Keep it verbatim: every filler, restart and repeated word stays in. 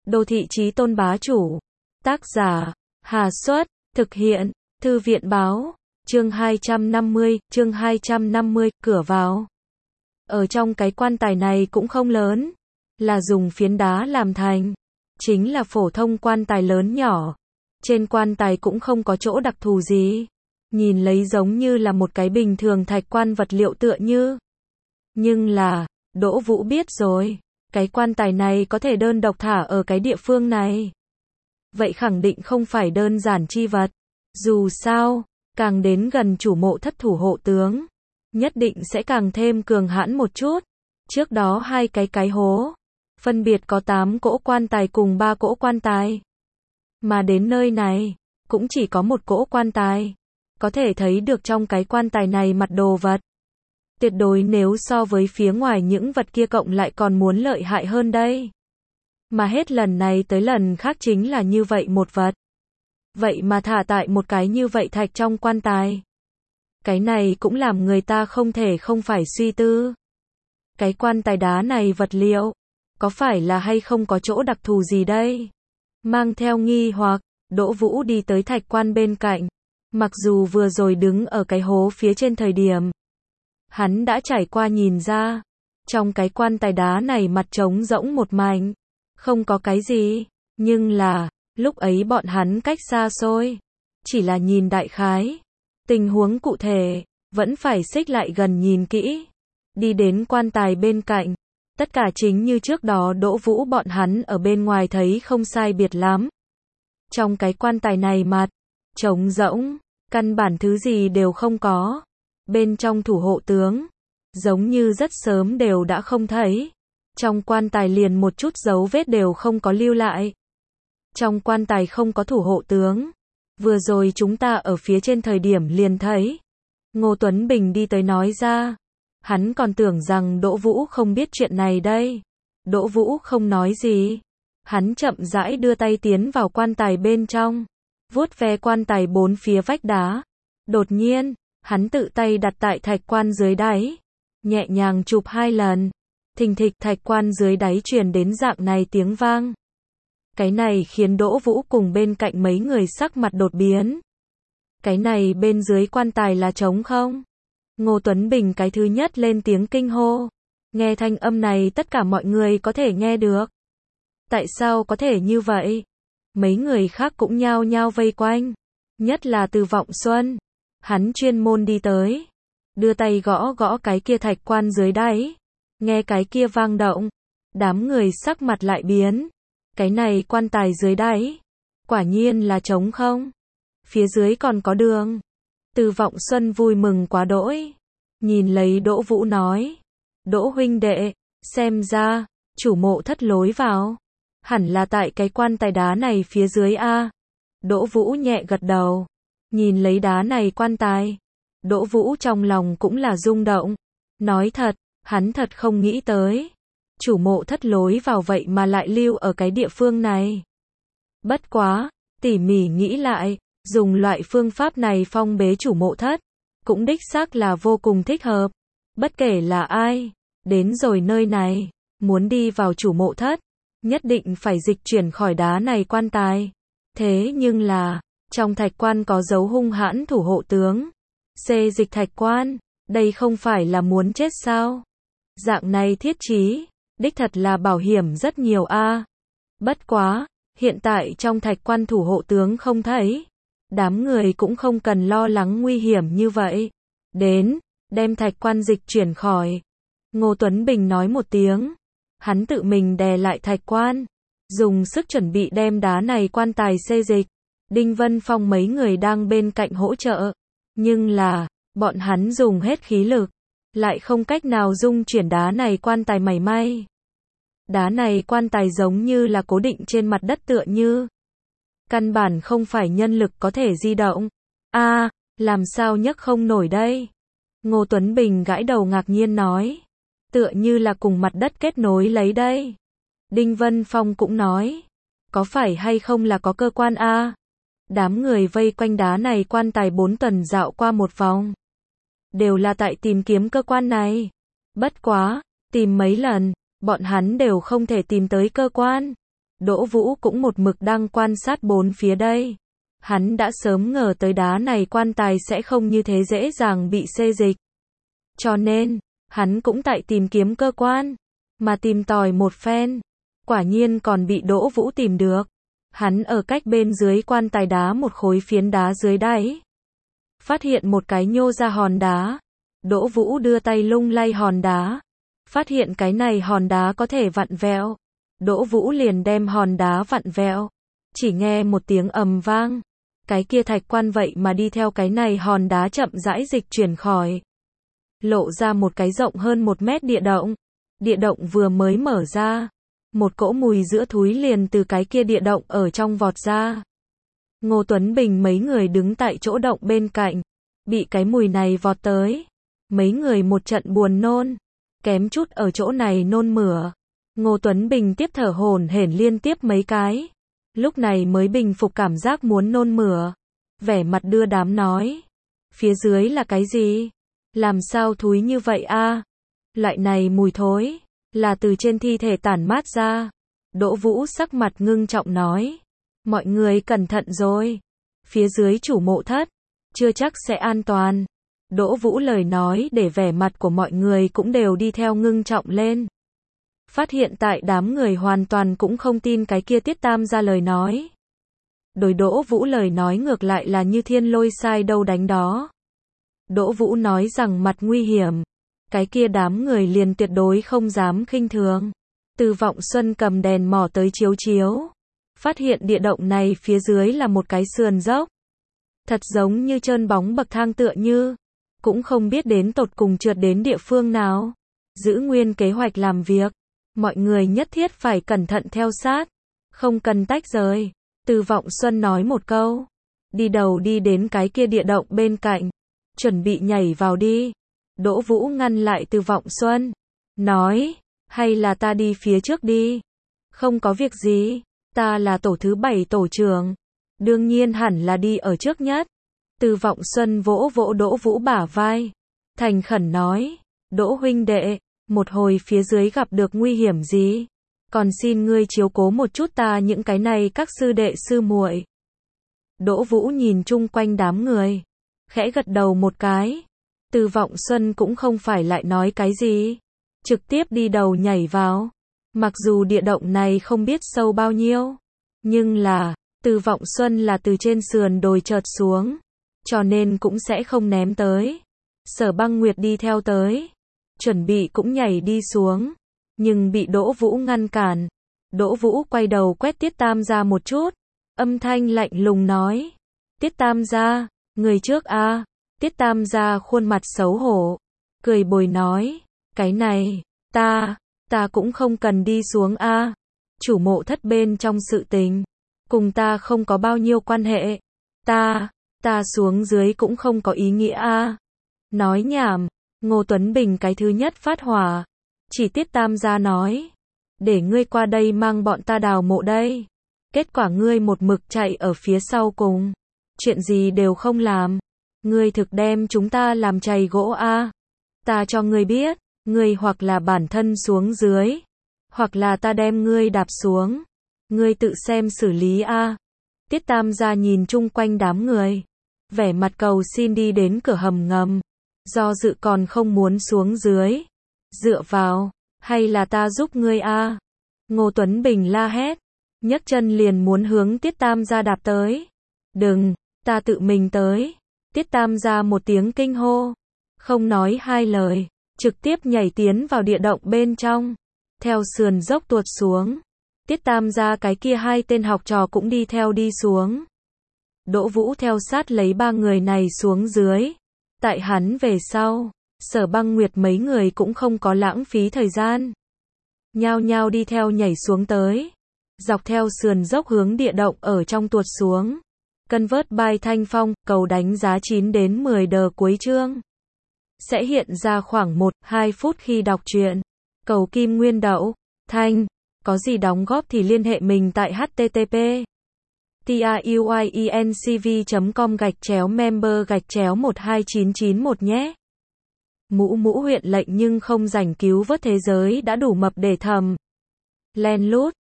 Đô thị chí tôn bá chủ. Tác giả, Hà Xuất, thực hiện, Thư viện báo, chương hai trăm năm mươi, chương hai trăm năm mươi, cửa vào. Ở trong cái quan tài này cũng không lớn, là dùng phiến đá làm thành, chính là phổ thông quan tài lớn nhỏ. Trên quan tài cũng không có chỗ đặc thù gì, nhìn lấy giống như là một cái bình thường thạch quan vật liệu tựa như. Nhưng là, Đỗ Vũ biết rồi, cái quan tài này có thể đơn độc thả ở cái địa phương này. Vậy khẳng định không phải đơn giản chi vật. Dù sao, càng đến gần chủ mộ thất thủ hộ tướng, nhất định sẽ càng thêm cường hãn một chút. Trước đó hai cái cái hố, phân biệt có tám cỗ quan tài cùng ba cỗ quan tài. Mà đến nơi này, cũng chỉ có một cỗ quan tài. Có thể thấy được trong cái quan tài này mặt đồ vật. Tuyệt đối nếu so với phía ngoài những vật kia cộng lại còn muốn lợi hại hơn đây. Mà hết lần này tới lần khác chính là như vậy một vật. Vậy mà thả tại một cái như vậy thạch trong quan tài. Cái này cũng làm người ta không thể không phải suy tư. Cái quan tài đá này vật liệu, có phải là hay không có chỗ đặc thù gì đây? Mang theo nghi hoặc, Đỗ Vũ đi tới thạch quan bên cạnh. Mặc dù vừa rồi đứng ở cái hố phía trên thời điểm, hắn đã trải qua nhìn ra, trong cái quan tài đá này mặt trống rỗng một mảnh, không có cái gì, nhưng là, lúc ấy bọn hắn cách xa xôi, chỉ là nhìn đại khái, tình huống cụ thể, vẫn phải xích lại gần nhìn kỹ, đi đến quan tài bên cạnh, tất cả chính như trước đó Đỗ Vũ bọn hắn ở bên ngoài thấy không sai biệt lắm. Trong cái quan tài này mặt, trống rỗng, căn bản thứ gì đều không có. Bên trong thủ hộ tướng, giống như rất sớm đều đã không thấy. Trong quan tài liền một chút dấu vết đều không có lưu lại. Trong quan tài không có thủ hộ tướng. Vừa rồi chúng ta ở phía trên thời điểm liền thấy. Ngô Tuấn Bình đi tới nói ra. Hắn còn tưởng rằng Đỗ Vũ không biết chuyện này đây. Đỗ Vũ không nói gì. Hắn chậm rãi đưa tay tiến vào quan tài bên trong. Vuốt ve quan tài bốn phía vách đá. Đột nhiên, hắn tự tay đặt tại thạch quan dưới đáy. Nhẹ nhàng chụp hai lần. Thình thịch thạch quan dưới đáy truyền đến dạng này tiếng vang. Cái này khiến Đỗ Vũ cùng bên cạnh mấy người sắc mặt đột biến. Cái này bên dưới quan tài là trống không? Ngô Tuấn Bình cái thứ nhất lên tiếng kinh hô. Nghe thanh âm này tất cả mọi người có thể nghe được. Tại sao có thể như vậy? Mấy người khác cũng nhao nhao vây quanh. Nhất là Từ Vọng Xuân. Hắn chuyên môn đi tới. Đưa tay gõ gõ cái kia thạch quan dưới đáy. Nghe cái kia vang động. Đám người sắc mặt lại biến. Cái này quan tài dưới đáy. Quả nhiên là trống không? Phía dưới còn có đường. Từ Vọng Xuân vui mừng quá đỗi. Nhìn lấy Đỗ Vũ nói. Đỗ huynh đệ, xem ra, chủ mộ thất lối vào. Hẳn là tại cái quan tài đá này phía dưới a. Đỗ Vũ nhẹ gật đầu. Nhìn lấy đá này quan tài. Đỗ Vũ trong lòng cũng là rung động. Nói thật, hắn thật không nghĩ tới. Chủ mộ thất lối vào vậy mà lại lưu ở cái địa phương này. Bất quá, tỉ mỉ nghĩ lại, dùng loại phương pháp này phong bế chủ mộ thất, cũng đích xác là vô cùng thích hợp. Bất kể là ai, đến rồi nơi này, muốn đi vào chủ mộ thất, nhất định phải dịch chuyển khỏi đá này quan tài. Thế nhưng là, trong thạch quan có dấu hung hãn thủ hộ tướng. Xê dịch thạch quan, đây không phải là muốn chết sao? Dạng này thiết chí, đích thật là bảo hiểm rất nhiều a. Bất quá, hiện tại trong thạch quan thủ hộ tướng không thấy. Đám người cũng không cần lo lắng nguy hiểm như vậy. Đến, đem thạch quan dịch chuyển khỏi. Ngô Tuấn Bình nói một tiếng. Hắn tự mình đè lại thạch quan. Dùng sức chuẩn bị đem đá này quan tài xê dịch. Đinh Vân Phong mấy người đang bên cạnh hỗ trợ. Nhưng là, bọn hắn dùng hết khí lực. Lại không cách nào dung chuyển đá này quan tài mảy may. Đá này quan tài giống như là cố định trên mặt đất tựa như. Căn bản không phải nhân lực có thể di động. A, à, làm sao nhấc không nổi đây? Ngô Tuấn Bình gãi đầu ngạc nhiên nói. Tựa như là cùng mặt đất kết nối lấy đây. Đinh Vân Phong cũng nói. Có phải hay không là có cơ quan a? À? Đám người vây quanh đá này quan tài bốn tuần dạo qua một vòng. Đều là tại tìm kiếm cơ quan này. Bất quá, tìm mấy lần, bọn hắn đều không thể tìm tới cơ quan. Đỗ Vũ cũng một mực đang quan sát bốn phía đây. Hắn đã sớm ngờ tới đá này quan tài sẽ không như thế dễ dàng bị xê dịch. Cho nên, hắn cũng tại tìm kiếm cơ quan, mà tìm tòi một phen. Quả nhiên còn bị Đỗ Vũ tìm được. Hắn ở cách bên dưới quan tài đá một khối phiến đá dưới đáy. Phát hiện một cái nhô ra hòn đá. Đỗ Vũ đưa tay lung lay hòn đá. Phát hiện cái này hòn đá có thể vặn vẹo. Đỗ Vũ liền đem hòn đá vặn vẹo. Chỉ nghe một tiếng ầm vang. Cái kia thạch quan vậy mà đi theo cái này hòn đá chậm rãi dịch chuyển khỏi. Lộ ra một cái rộng hơn một mét địa động. Địa động vừa mới mở ra. Một cỗ mùi giữa thúi liền từ cái kia địa động ở trong vọt ra. Ngô Tuấn Bình mấy người đứng tại chỗ động bên cạnh. Bị cái mùi này vọt tới. Mấy người một trận buồn nôn. Kém chút ở chỗ này nôn mửa. Ngô Tuấn Bình tiếp thở hổn hển liên tiếp mấy cái. Lúc này mới bình phục cảm giác muốn nôn mửa. Vẻ mặt đưa đám nói. Phía dưới là cái gì? Làm sao thúi như vậy a? Loại này mùi thối. Là từ trên thi thể tản mát ra. Đỗ Vũ sắc mặt ngưng trọng nói. Mọi người cẩn thận rồi. Phía dưới chủ mộ thất. Chưa chắc sẽ an toàn. Đỗ Vũ lời nói để vẻ mặt của mọi người cũng đều đi theo ngưng trọng lên. Phát hiện tại đám người hoàn toàn cũng không tin cái kia Tiết Tam ra lời nói. Đối Đỗ Vũ lời nói ngược lại là như thiên lôi sai đâu đánh đó. Đỗ Vũ nói rằng mặt nguy hiểm. Cái kia đám người liền tuyệt đối không dám khinh thường. Từ Vọng Xuân cầm đèn mò tới chiếu chiếu. Phát hiện địa động này phía dưới là một cái sườn dốc. Thật giống như trơn bóng bậc thang tựa như. Cũng không biết đến tột cùng trượt đến địa phương nào. Giữ nguyên kế hoạch làm việc. Mọi người nhất thiết phải cẩn thận theo sát. Không cần tách rời. Từ Vọng Xuân nói một câu. Đi đầu đi đến cái kia địa động bên cạnh. Chuẩn bị nhảy vào đi. Đỗ Vũ ngăn lại Từ Vọng Xuân. Nói. Hay là ta đi phía trước đi. Không có việc gì. Ta là tổ thứ bảy tổ trưởng. Đương nhiên hẳn là đi ở trước nhất. Từ Vọng Xuân vỗ vỗ Đỗ Vũ bả vai. Thành khẩn nói. Đỗ huynh đệ. Một hồi phía dưới gặp được nguy hiểm gì? Còn xin ngươi chiếu cố một chút ta những cái này các sư đệ sư muội. Đỗ Vũ nhìn chung quanh đám người. Khẽ gật đầu một cái. Từ Vọng Xuân cũng không phải lại nói cái gì. Trực tiếp đi đầu nhảy vào. Mặc dù địa động này không biết sâu bao nhiêu. Nhưng là, Từ Vọng Xuân là từ trên sườn đồi chợt xuống. Cho nên cũng sẽ không ném tới. Sở Băng Nguyệt đi theo tới. Chuẩn bị cũng nhảy đi xuống. Nhưng bị Đỗ Vũ ngăn cản. Đỗ Vũ quay đầu quét Tiết Tam ra một chút. Âm thanh lạnh lùng nói. Tiết Tam ra, người trước a. À. Tiết Tam ra khuôn mặt xấu hổ. Cười bồi nói. Cái này, ta, ta cũng không cần đi xuống a. À. Chủ mộ thất bên trong sự tình. Cùng ta không có bao nhiêu quan hệ. Ta, ta xuống dưới cũng không có ý nghĩa a. À. Nói nhảm. Ngô Tuấn Bình cái thứ nhất phát hỏa. Chỉ Tiết Tam gia nói. Để ngươi qua đây mang bọn ta đào mộ đây. Kết quả ngươi một mực chạy ở phía sau cùng. Chuyện gì đều không làm. Ngươi thực đem chúng ta làm chày gỗ a. À. Ta cho ngươi biết. Ngươi hoặc là bản thân xuống dưới. Hoặc là ta đem ngươi đạp xuống. Ngươi tự xem xử lý a. À. Tiết Tam gia nhìn chung quanh đám người. Vẻ mặt cầu xin đi đến cửa hầm ngầm. Do dự còn không muốn xuống dưới. Dựa vào. Hay là ta giúp ngươi a? À? Ngô Tuấn Bình la hét. Nhấc chân liền muốn hướng Tiết Tam gia đạp tới. Đừng. Ta tự mình tới. Tiết Tam gia một tiếng kinh hô. Không nói hai lời. Trực tiếp nhảy tiến vào địa động bên trong. Theo sườn dốc tuột xuống. Tiết Tam gia cái kia hai tên học trò cũng đi theo đi xuống. Đỗ Vũ theo sát lấy ba người này xuống dưới. Tại hắn về sau, Sở Băng Nguyệt mấy người cũng không có lãng phí thời gian. Nhao nhao đi theo nhảy xuống tới. Dọc theo sườn dốc hướng địa động ở trong tuột xuống. Cân vớt bài thanh phong, cầu đánh giá chín đến mười đờ cuối chương. Sẽ hiện ra khoảng một đến hai phút khi đọc truyện. Cầu kim nguyên đậu, thanh. Có gì đóng góp thì liên hệ mình tại h t t p truyencv chấm com gạch chéo member gạch chéo một hai chín chín một nhé. Mũ mũ huyện lệnh nhưng không rảnh cứu vớt thế giới đã đủ mập để thầm. Len lút.